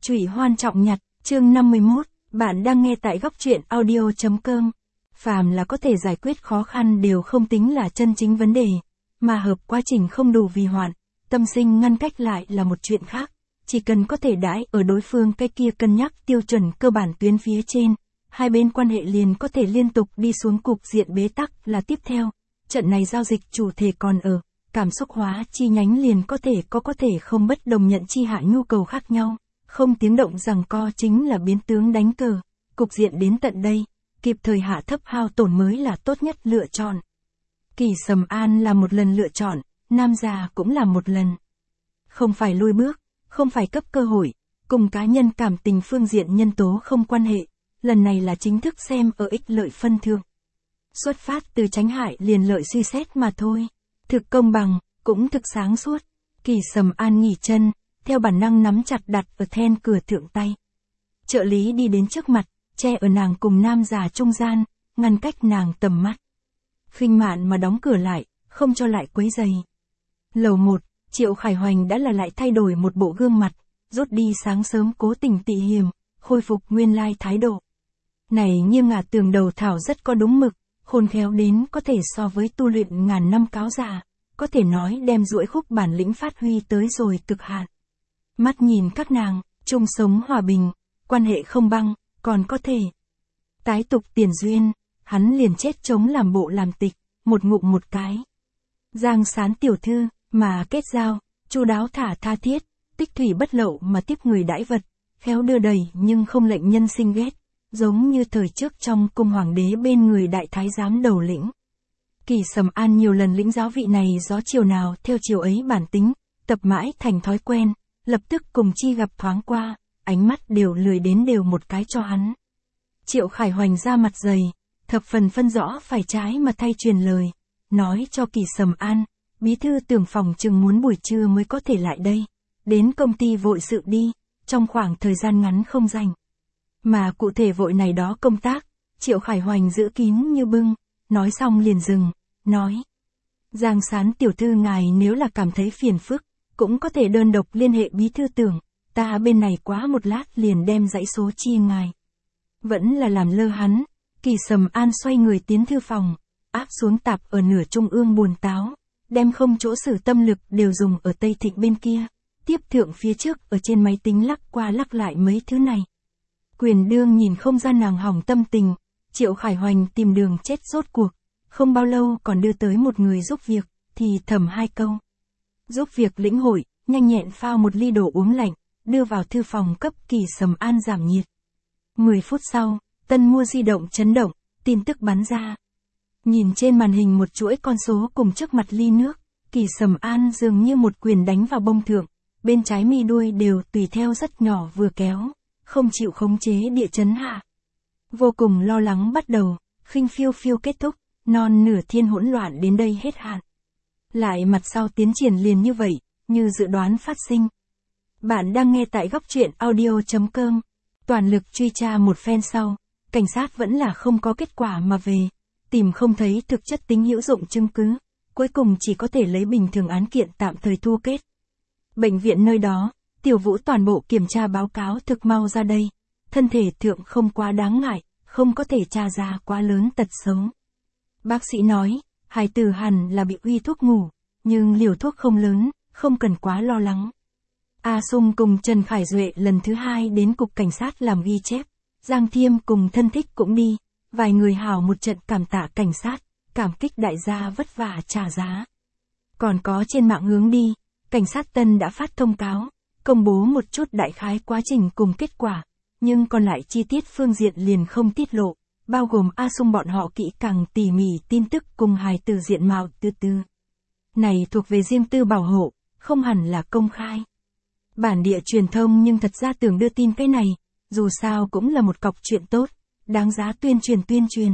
Trụy Hoan Trọng Nhặt, chương 51, bạn đang nghe tại góc truyện audio.com. Phàm là có thể giải quyết khó khăn đều không tính là chân chính vấn đề, mà hợp quá trình không đủ vì hoạn, tâm sinh ngăn cách lại là một chuyện khác. Chỉ cần có thể đãi ở đối phương cái kia cân nhắc tiêu chuẩn cơ bản tuyến phía trên, hai bên quan hệ liền có thể liên tục đi xuống cục diện bế tắc là tiếp theo. Trận này giao dịch chủ thể còn ở, cảm xúc hóa chi nhánh liền có thể không bất đồng nhận chi hạ nhu cầu khác nhau, không tiếng động rằng co chính là biến tướng đánh cờ, cục diện đến tận đây, kịp thời hạ thấp hao tổn mới là tốt nhất lựa chọn. Kỳ Sầm An là một lần lựa chọn, Nam Già cũng là một lần. Không phải lui bước, không phải cấp cơ hội, cùng cá nhân cảm tình phương diện nhân tố không quan hệ, lần này là chính thức xem ở ích lợi phân thượng. Xuất phát từ tránh hại liền lợi suy xét mà thôi, thực công bằng, cũng thực sáng suốt. Kỳ Sầm An nghỉ chân, theo bản năng nắm chặt đặt ở then cửa thượng tay. Trợ lý đi đến trước mặt, che ở nàng cùng Nam Già trung gian, ngăn cách nàng tầm mắt. Khinh mạn mà đóng cửa lại, không cho lại quấy rầy. Lầu 1, Triệu Khải Hoành đã là lại thay đổi một bộ gương mặt, rút đi sáng sớm cố tình tị hiềm, khôi phục nguyên lai thái độ. Này Nghiêm Ngả Tường đầu thảo rất có đúng mực, khôn khéo đến có thể so với tu luyện ngàn năm cáo già, có thể nói đem duỗi khúc bản lĩnh phát huy tới rồi cực hạn. Mắt nhìn các nàng, chung sống hòa bình, quan hệ không băng, còn có thể tái tục tiền duyên, hắn liền chết chống làm bộ làm tịch, một ngụm một cái. Giang Sán tiểu thư, mà kết giao, chu đáo thả tha thiết, tích thủy bất lậu mà tiếp người đãi vật, khéo đưa đẩy nhưng không lệnh nhân sinh ghét, giống như thời trước trong cung hoàng đế bên người đại thái giám đầu lĩnh. Kỳ Sầm An nhiều lần lĩnh giáo vị này gió chiều nào theo chiều ấy bản tính, tập mãi thành thói quen, lập tức cùng chi gặp thoáng qua, ánh mắt đều lười đến đều một cái cho hắn. Triệu Khải Hoành ra mặt dày, thập phần phân rõ phải trái mà thay truyền lời, nói cho Kỳ Sầm An, bí thư Tưởng phòng chừng muốn buổi trưa mới có thể lại đây, đến công ty vội sự đi, trong khoảng thời gian ngắn không rảnh. Mà cụ thể vội này đó công tác, Triệu Khải Hoành giữ kín như bưng, nói xong liền dừng, nói. Giang Sán tiểu thư ngài nếu là cảm thấy phiền phức, cũng có thể đơn độc liên hệ bí thư Tưởng, ta bên này quá một lát liền đem dãy số chi ngài. Vẫn là làm lơ hắn, Kỳ Sầm An xoay người tiến thư phòng, áp xuống tạp ở nửa trung ương buồn táo, đem không chỗ sử tâm lực đều dùng ở Tây Thịnh bên kia, tiếp thượng phía trước ở trên máy tính lắc qua lắc lại mấy thứ này. Quyền đương nhìn không ra nàng hỏng tâm tình, Triệu Khải Hoành tìm đường chết rốt cuộc, không bao lâu còn đưa tới một người giúp việc, thì thầm hai câu. Giúp việc lĩnh hội, nhanh nhẹn phao một ly đồ uống lạnh, đưa vào thư phòng cấp Kỳ Sầm An giảm nhiệt. 10 phút sau, tân mua di động chấn động, tin tức bắn ra. Nhìn trên màn hình một chuỗi con số cùng trước mặt ly nước, Kỳ Sầm An dường như một quyền đánh vào bông thượng, bên trái mi đuôi đều tùy theo rất nhỏ vừa kéo, không chịu khống chế địa chấn hạ. Vô cùng lo lắng bắt đầu, khinh phiêu phiêu kết thúc, non nửa thiên hỗn loạn đến đây hết hạn. Lại mặt sau tiến triển liền như vậy, như dự đoán phát sinh. Bạn đang nghe tại góc truyện audio.com. Toàn lực truy tra một phen sau, cảnh sát vẫn là không có kết quả mà về, tìm không thấy thực chất tính hữu dụng chứng cứ, cuối cùng chỉ có thể lấy bình thường án kiện tạm thời thu kết. Bệnh viện nơi đó, Tiểu Vũ toàn bộ kiểm tra báo cáo thực mau ra đây, thân thể thượng không quá đáng ngại, không có thể tra ra quá lớn tật xấu. Bác sĩ nói, hài tử hẳn là bị uy thuốc ngủ, nhưng liều thuốc không lớn, không cần quá lo lắng. A Sung cùng Trần Khải Duệ lần thứ 2 đến cục cảnh sát làm ghi chép, Giang Thiêm cùng thân thích cũng đi, vài người hào một trận cảm tạ cảnh sát, cảm kích đại gia vất vả trả giá. Còn có trên mạng hướng đi, cảnh sát Tân đã phát thông cáo, công bố một chút đại khái quá trình cùng kết quả, nhưng còn lại chi tiết phương diện liền không tiết lộ, bao gồm A Sung bọn họ kỹ càng tỉ mỉ tin tức cùng hài tử diện mạo từ từ. Này thuộc về riêng tư bảo hộ, không hẳn là công khai. Bản địa truyền thông nhưng thật ra tưởng đưa tin cái này, dù sao cũng là một cọc chuyện tốt, đáng giá tuyên truyền.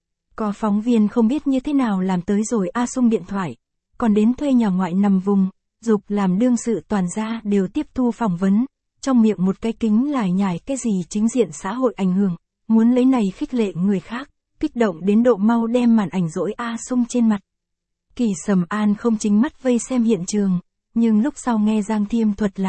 Có phóng viên không biết như thế nào làm tới rồi A Sung điện thoại, còn đến thuê nhà ngoại nằm vùng, dục làm đương sự toàn gia đều tiếp thu phỏng vấn, trong miệng một cái kính lải nhải cái gì chính diện xã hội ảnh hưởng, muốn lấy này khích lệ người khác, kích động đến độ mau đem màn ảnh dỗi A Sung trên mặt. Kỳ Sầm An không chính mắt vây xem hiện trường, nhưng lúc sau nghe Giang Thiêm thuật lại,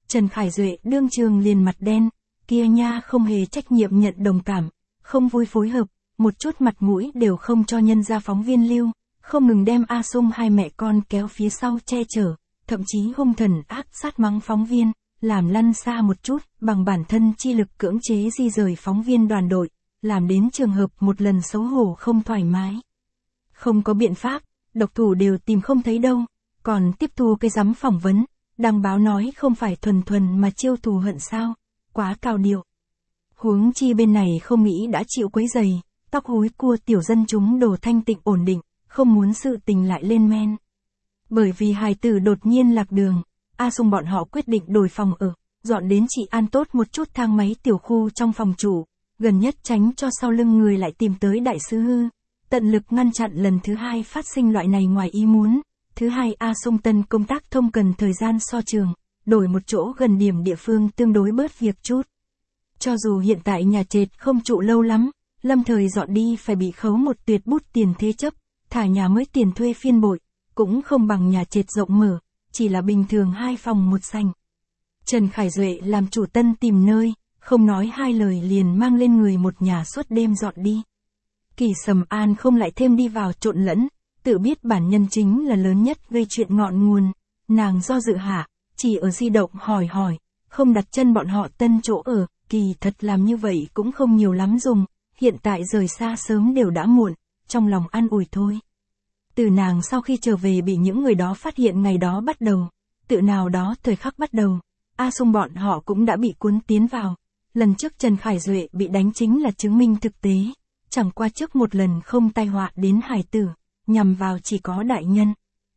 Trần Khải Duệ đương trường liền mặt đen, kia nha không hề trách nhiệm nhận đồng cảm, không vui phối hợp, một chút mặt mũi đều không cho nhân gia phóng viên lưu, không ngừng đem A Sung hai mẹ con kéo phía sau che chở, thậm chí hung thần ác sát mắng phóng viên, làm lăn xa một chút, bằng bản thân chi lực cưỡng chế di rời phóng viên đoàn đội, làm đến trường hợp một lần xấu hổ không thoải mái. Không có biện pháp, độc thủ đều tìm không thấy đâu, còn tiếp thu cái giám phỏng vấn, đăng báo nói không phải thuần thuần mà chiêu thù hận sao, quá cao điệu. Huống chi bên này không nghĩ đã chịu quấy giày, tóc húi cua tiểu dân chúng đồ thanh tịnh ổn định, không muốn sự tình lại lên men. Bởi vì hài tử đột nhiên lạc đường, A Sung bọn họ quyết định đổi phòng ở, dọn đến Trị An tốt một chút thang máy tiểu khu trong phòng chủ, gần nhất tránh cho sau lưng người lại tìm tới đại sư hư, tận lực ngăn chặn lần thứ hai phát sinh loại này ngoài ý muốn. Thứ hai, A Sung tân công tác thông cần thời gian so trường, đổi một chỗ gần điểm địa phương tương đối bớt việc chút. Cho dù hiện tại nhà trệt không trụ lâu lắm, lâm thời dọn đi phải bị khấu một tuyệt bút tiền thế chấp, thả nhà mới tiền thuê phiên bội, cũng không bằng nhà trệt rộng mở, chỉ là bình thường 2 phòng 1 sảnh. Trần Khải Duệ làm chủ tân tìm nơi, không nói 2 lời liền mang lên người một nhà suốt đêm dọn đi. Kỳ Sầm An không lại thêm đi vào trộn lẫn, tự biết bản nhân chính là lớn nhất gây chuyện ngọn nguồn, nàng do dự hạ, chỉ ở di động hỏi, không đặt chân bọn họ tân chỗ ở, kỳ thật làm như vậy cũng không nhiều lắm dùng, hiện tại rời xa sớm đều đã muộn, trong lòng an ủi thôi. Từ nàng sau khi trở về bị những người đó phát hiện ngày đó bắt đầu, tự nào đó thời khắc bắt đầu, A Sung bọn họ cũng đã bị cuốn tiến vào, lần trước Trần Khải Duệ bị đánh chính là chứng minh thực tế, chẳng qua trước một lần không tai họa đến hài tử, nhằm vào chỉ có đại nhân.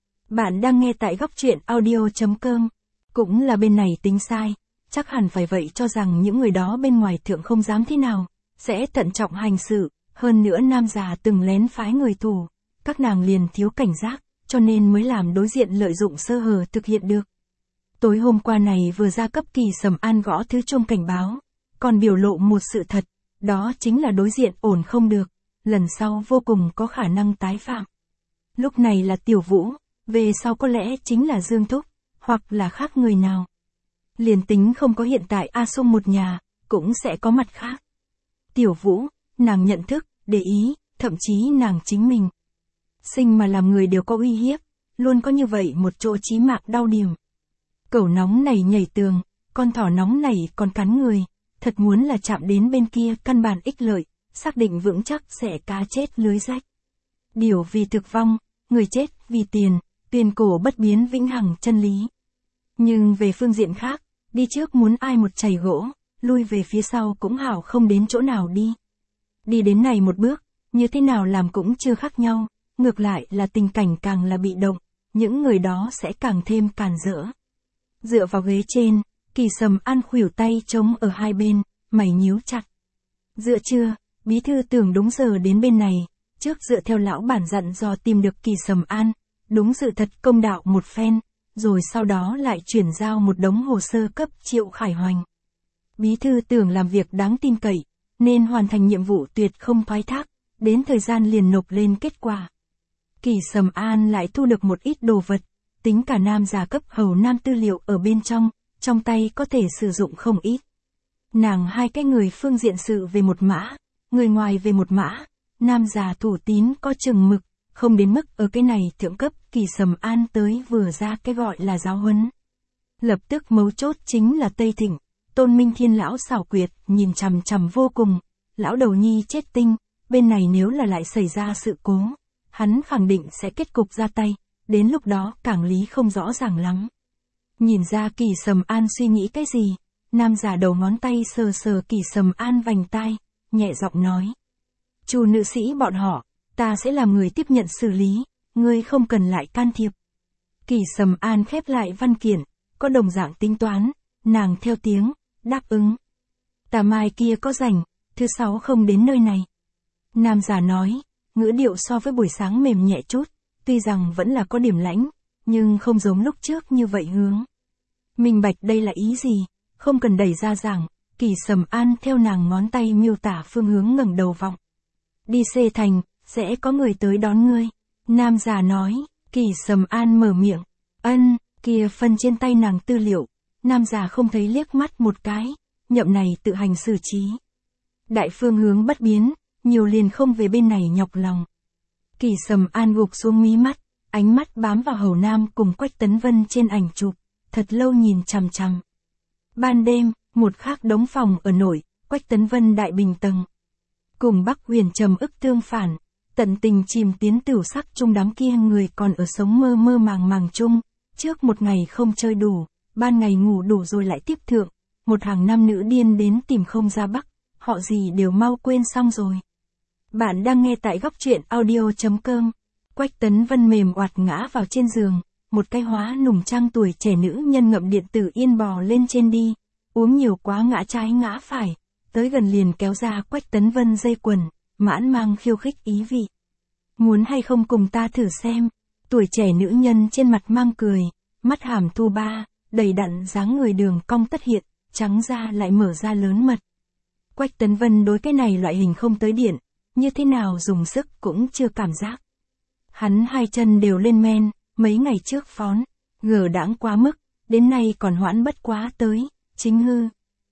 Bạn đang nghe tại góc truyện audio.com, cũng là bên này tính sai, chắc hẳn phải vậy cho rằng những người đó bên ngoài thượng không dám thế nào, sẽ thận trọng hành sự, hơn nữa nam già từng lén phái người thủ, các nàng liền thiếu cảnh giác, cho nên mới làm đối diện lợi dụng sơ hở thực hiện được. Tối hôm qua này vừa ra cấp Kỳ Sầm An gõ thứ chuông cảnh báo, còn biểu lộ một sự thật, đó chính là đối diện ổn không được, lần sau vô cùng có khả năng tái phạm. Lúc này là Tiểu Vũ, về sau có lẽ chính là Dương Thúc, hoặc là khác người nào. Liền tính không có hiện tại A Sung một nhà, cũng sẽ có mặt khác. Tiểu Vũ, nàng nhận thức, để ý, thậm chí nàng chính mình. Sinh mà làm người đều có uy hiếp, luôn có như vậy một chỗ chí mạng đau điểm. Cẩu nóng này nhảy tường, con thỏ nóng này còn cắn người, thật muốn là chạm đến bên kia căn bản ích lợi, xác định vững chắc sẽ cá chết lưới rách. Điều vì thực vong, người chết vì tiền, tiền cổ bất biến vĩnh hằng chân lý. Nhưng về phương diện khác, đi trước muốn ai một chày gỗ, lui về phía sau cũng hảo không đến chỗ nào đi. Đi đến này một bước, như thế nào làm cũng chưa khác nhau, ngược lại là tình cảnh càng là bị động, những người đó sẽ càng thêm càn rỡ. Dựa vào ghế trên, Kỳ Sầm An khuỷu tay trống ở hai bên, mày nhíu chặt. Dựa chưa, bí thư tưởng đúng giờ đến bên này, trước dựa theo lão bản dặn dò tìm được Kỳ Sầm An, đúng sự thật công đạo một phen, rồi sau đó lại chuyển giao một đống hồ sơ cấp Triệu Khải Hoành. Bí thư tưởng làm việc đáng tin cậy, nên hoàn thành nhiệm vụ tuyệt không thoái thác, đến thời gian liền nộp lên kết quả. Kỳ Sầm An lại thu được một ít đồ vật, tính cả nam già cấp hầu nam tư liệu ở bên trong tay có thể sử dụng không ít. Nàng hai cái người phương diện sự về một mã, người ngoài về một mã, nam già thủ tín có chừng mực, không đến mức ở cái này thượng cấp Kỳ Sầm An tới vừa ra cái gọi là giáo huấn. Lập tức mấu chốt chính là Tây Thịnh, Tôn Minh Thiên lão xảo quyệt, nhìn chằm chằm vô cùng, lão đầu nhi chết tinh, bên này nếu là lại xảy ra sự cố, hắn khẳng định sẽ kết cục ra tay, đến lúc đó cảng lý không rõ ràng lắm. Nhìn ra Kỳ Sầm An suy nghĩ cái gì, nam giả đầu ngón tay sờ sờ Kỳ Sầm An vành tai, nhẹ giọng nói. Chu nữ sĩ bọn họ, ta sẽ làm người tiếp nhận xử lý, ngươi không cần lại can thiệp. Kỳ Sầm An khép lại văn kiện, có đồng dạng tính toán, nàng theo tiếng, đáp ứng. Tà mai kia có rảnh, thứ 6 không đến nơi này. Nam giả nói, ngữ điệu so với buổi sáng mềm nhẹ chút, tuy rằng vẫn là có điểm lãnh, nhưng không giống lúc trước như vậy hướng. Minh bạch đây là ý gì, không cần đẩy ra giảng, Kỳ Sầm An theo nàng ngón tay miêu tả phương hướng ngẩng đầu vọng. Đi C thành, sẽ có người tới đón ngươi. Nam già nói, Kỳ Sầm An mở miệng, ân, kia phân trên tay nàng tư liệu, nam già không thấy liếc mắt một cái, nhậm này tự hành xử trí. Đại phương hướng bất biến, nhiều liền không về bên này nhọc lòng. Kỳ Sầm An gục xuống mí mắt, ánh mắt bám vào Hầu Nam cùng Quách Tấn Vân trên ảnh chụp, thật lâu nhìn chằm chằm. Ban đêm, một khác đống phòng ở nội, Quách Tấn Vân đại bình tầng. Cùng Bắc Huyền trầm ức tương phản, tận tình chìm tiến tửu sắc chung đám kia người còn ở sống mơ mơ màng màng chung, trước một ngày không chơi đủ, ban ngày ngủ đủ rồi lại tiếp thượng, một hàng nam nữ điên đến tìm không ra bắc, họ gì đều mau quên xong rồi. Bạn đang nghe tại góc truyện audio.com. Quách Tấn Vân mềm oạt ngã vào trên giường, một cái hóa nùng trang tuổi trẻ nữ nhân ngậm điện tử yên bò lên trên đi, uống nhiều quá ngã trái ngã phải, tới gần liền kéo ra Quách Tấn Vân dây quần, mãn mang khiêu khích ý vị. Muốn hay không cùng ta thử xem, tuổi trẻ nữ nhân trên mặt mang cười, mắt hàm thu ba, đầy đặn dáng người đường cong tất hiện, trắng da lại mở ra lớn mật. Quách Tấn Vân đối cái này loại hình không tới điện, như thế nào dùng sức cũng chưa cảm giác. Hắn hai chân đều lên men, mấy ngày trước phón, gờ đãng quá mức, đến nay còn hoãn bất quá tới, chính hư.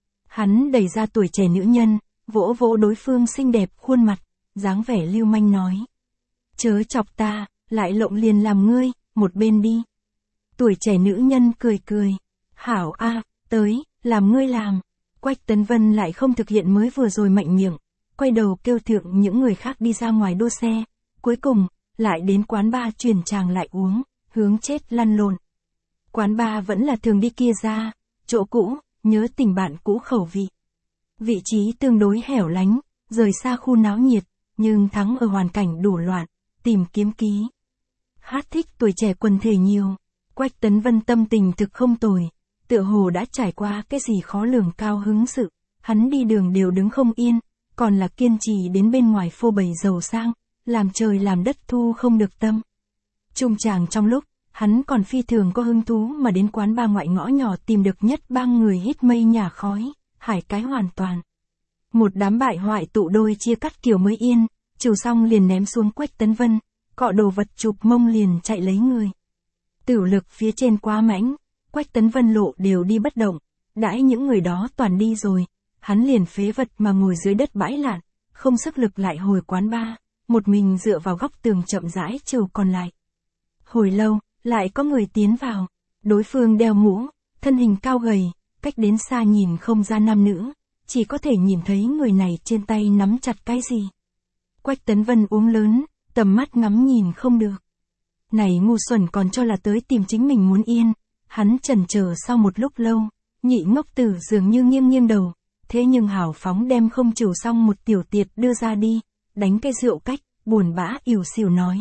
Hắn đẩy ra tuổi trẻ nữ nhân, vỗ vỗ đối phương xinh đẹp khuôn mặt, dáng vẻ lưu manh nói. Chớ chọc ta, lại lộng liền làm ngươi, một bên đi. Tuổi trẻ nữ nhân cười cười. Hảo a, tới, làm ngươi làm. Quách Tấn Vân lại không thực hiện mới vừa rồi mạnh miệng, quay đầu kêu thượng những người khác đi ra ngoài đua xe. Cuối cùng, lại đến quán bar truyền tràng lại uống, hướng chết lăn lộn. Quán bar vẫn là thường đi kia ra, chỗ cũ, nhớ tình bạn cũ khẩu vị. Vị trí tương đối hẻo lánh, rời xa khu náo nhiệt, nhưng thắng ở hoàn cảnh đủ loạn, tìm kiếm ký. Hát thích tuổi trẻ quần thể nhiều. Quách Tấn Vân tâm tình thực không tồi, tựa hồ đã trải qua cái gì khó lường cao hứng sự, hắn đi đường đều đứng không yên, còn là kiên trì đến bên ngoài phô bày giàu sang, làm trời làm đất thu không được tâm. Trung tràng trong lúc, hắn còn phi thường có hứng thú mà đến quán bar ngoại ngõ nhỏ tìm được nhất bang người hít mây nhả khói, hải cái hoàn toàn. Một đám bại hoại tụ đôi chia cắt kiểu mới yên, trừ xong liền ném xuống Quách Tấn Vân, cọ đồ vật chụp mông liền chạy lấy người. Tử lực phía trên quá mãnh, Quách Tấn Vân lộ đều đi bất động, đãi những người đó toàn đi rồi, hắn liền phế vật mà ngồi dưới đất bãi lạn, không sức lực lại hồi quán bar, một mình dựa vào góc tường chậm rãi chiều còn lại. Hồi lâu, lại có người tiến vào, đối phương đeo mũ, thân hình cao gầy, cách đến xa nhìn không ra nam nữ, chỉ có thể nhìn thấy người này trên tay nắm chặt cái gì. Quách Tấn Vân uống lớn, tầm mắt ngắm nhìn không được. Này ngu xuẩn còn cho là tới tìm chính mình muốn yên, hắn chần chờ sau một lúc lâu, nhị ngốc tử dường như nghiêng nghiêng đầu, thế nhưng hào phóng đem không chủ xong một tiểu tiệt đưa ra đi, đánh cái rượu cách, buồn bã ỉu xìu nói.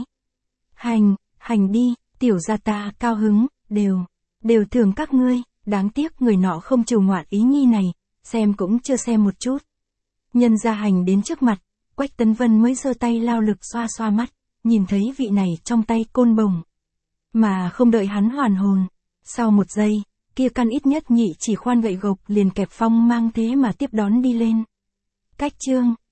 Hành đi, tiểu gia ta cao hứng, đều thưởng các ngươi, đáng tiếc người nọ không trù ngoạn ý nhi này, xem cũng chưa xem một chút. Nhân gia hành đến trước mặt, Quách Tấn Vân mới giơ tay lao lực xoa xoa mắt, nhìn thấy vị này trong tay côn bồng. Mà không đợi hắn hoàn hồn, sau một giây, kia căn ít nhất nhị chỉ khoan gậy gộc liền kẹp phong mang thế mà tiếp đón đi lên. Cách chương